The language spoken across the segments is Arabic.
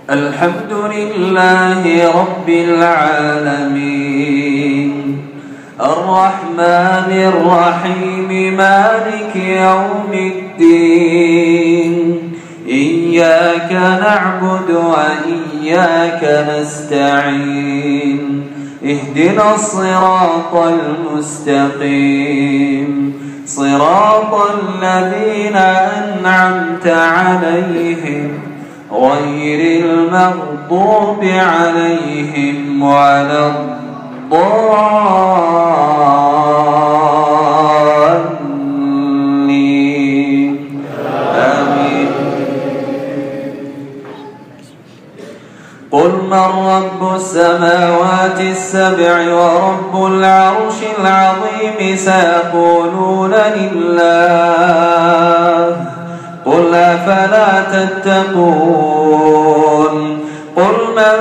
الحمد لله رب العالمين الرحمن الرحيم مالك يوم الدين إياك نعبد وإياك نستعين اهدنا الصراط المستقيم صراط الذين أنعمت عليهم غير المغضوب عليهم ولا الضالين آمين. قل من رب السماوات السبع ورب العرش العظيم سيقولون لله قل أفلا تتقون قل من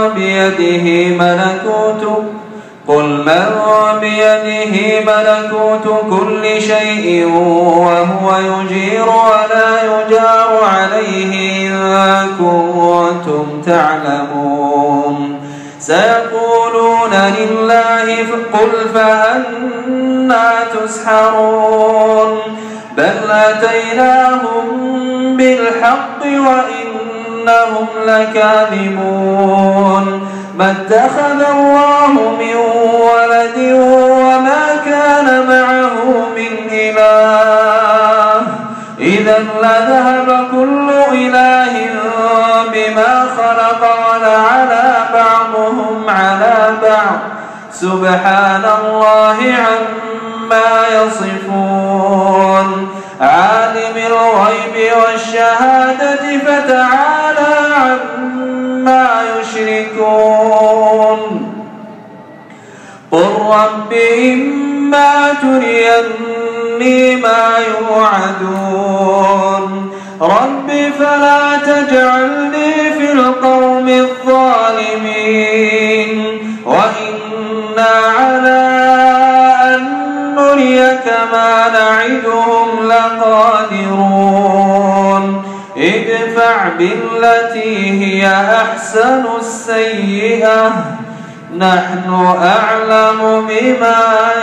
بيده ملكوت كل شيء وهو يجير ولا يجار عليه إن كنتم تعلمون سيقولون لله قل فأنى تسحرون بل أتيناهم بالحق وإنهم لكاذبون ما اتخذ الله من ولد وما كان معه من إله إذا لذهب كل إله بما خلق ولعلى بعضهم على بعض سبحان الله عما يصفون عالم الغيب والشهادة فتعالى عما يشركون قل رب إما تريني ما يوعدون رب فلا تجعلني في القوم الظالمين وإنا على أن نريك ما نعدهم لقادرون ادفع بالتي هي أحسن السيئة نحن أعلم بما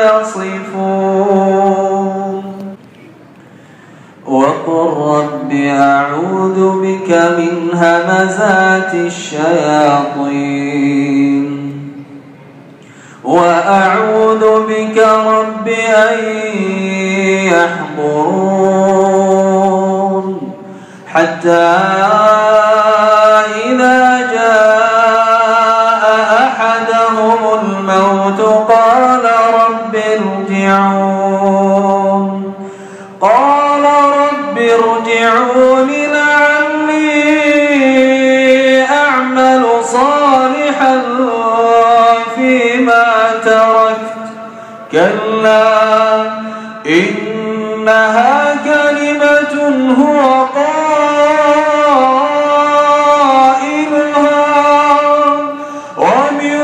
يصفون وقل رب أعوذ بك من همزات الشياطين وأعوذ بك رب أن يحضرون حتى إذا جاء أحدهم الموت قال رب ارجعون لعلي أعمل صالحا فيما تركت كلا إنها كلمة هو قائلها ومن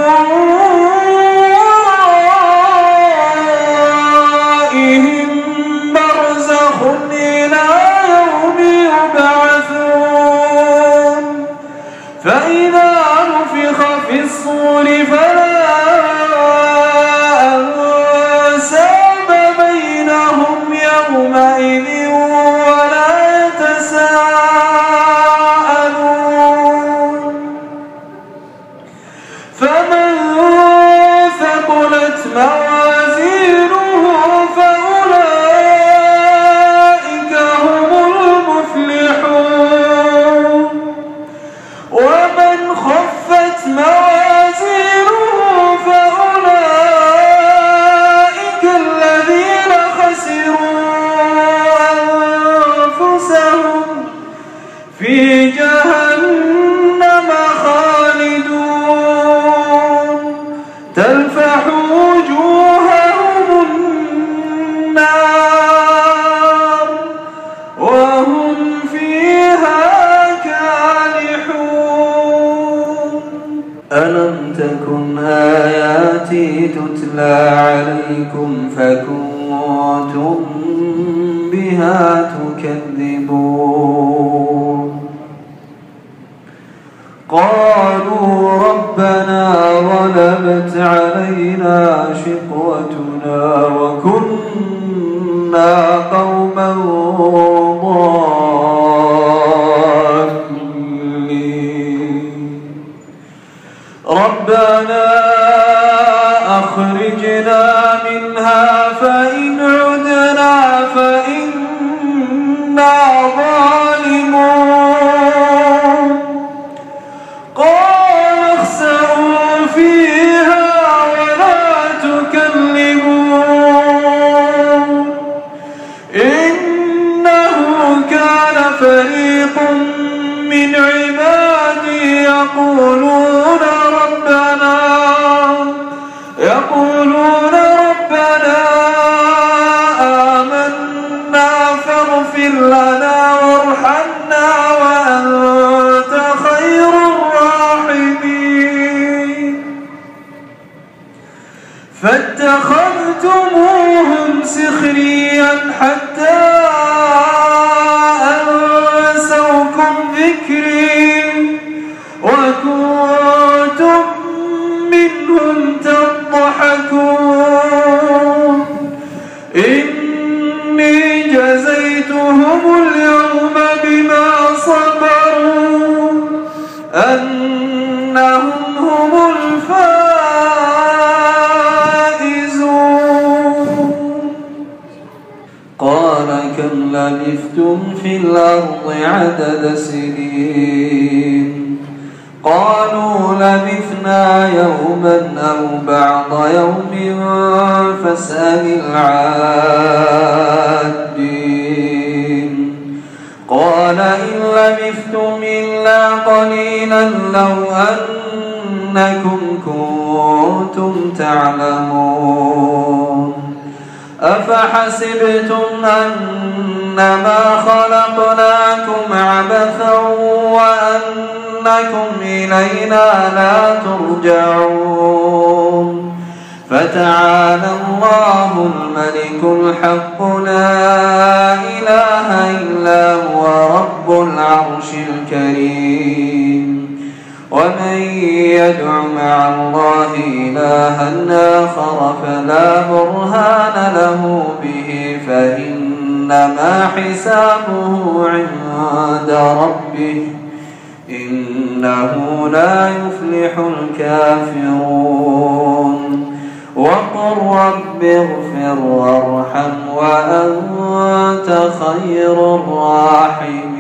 ورائهم برزخ إلى يوم يبعثون فإذا نفخ في الصور فلا يومئذ ولا يتساءلون فمن ثقلت موازينه فأولئك هم المفلحون ومن خفت موازينه فأولئك الذين خسروا في جهنم خالدون تلفح وجوههم النار وهم فيها كالحون ألم تكن آياتي تتلى عليكم فكنتم بها تكذبون قالوا ربنا غلبت علينا شقوتنا وكنا قوما ضالين ربنا أخرجنا منها فإن عدنا فإنا ظالمون قال اخسئوا فيها ولا تكلمون إنه كان فريق من عبادي يقولون ربنا آمنا فاغفر لنا وارحمنا وأنت خير الراحمين فاتخذتموهم سخريا حتى أنسوكم ذكري وكنتم منهم تضحكون إني جزيتهم اليوم بما صبروا أنهم هم الفائزون قال كم لبثتم في الأرض عدد سنين قالوا لبثنا يوما أو بعض يوم فاسأل العادين قال إن لبثتم إلا قليلا لو أنكم كنتم تعلمون أفحسبتم أنما خلقناكم عبثا وأنكم إلينا لا ترجعون فتعالى الله الملك الحق لا إله إلا هو رب العرش الكريم ومن يدع مع الله إلها آخر فلا برهان له به فإنما حسابه عند ربه إنه لا يفلح الكافرون وقل رب اغفر وارحم وأنت خير الراحمين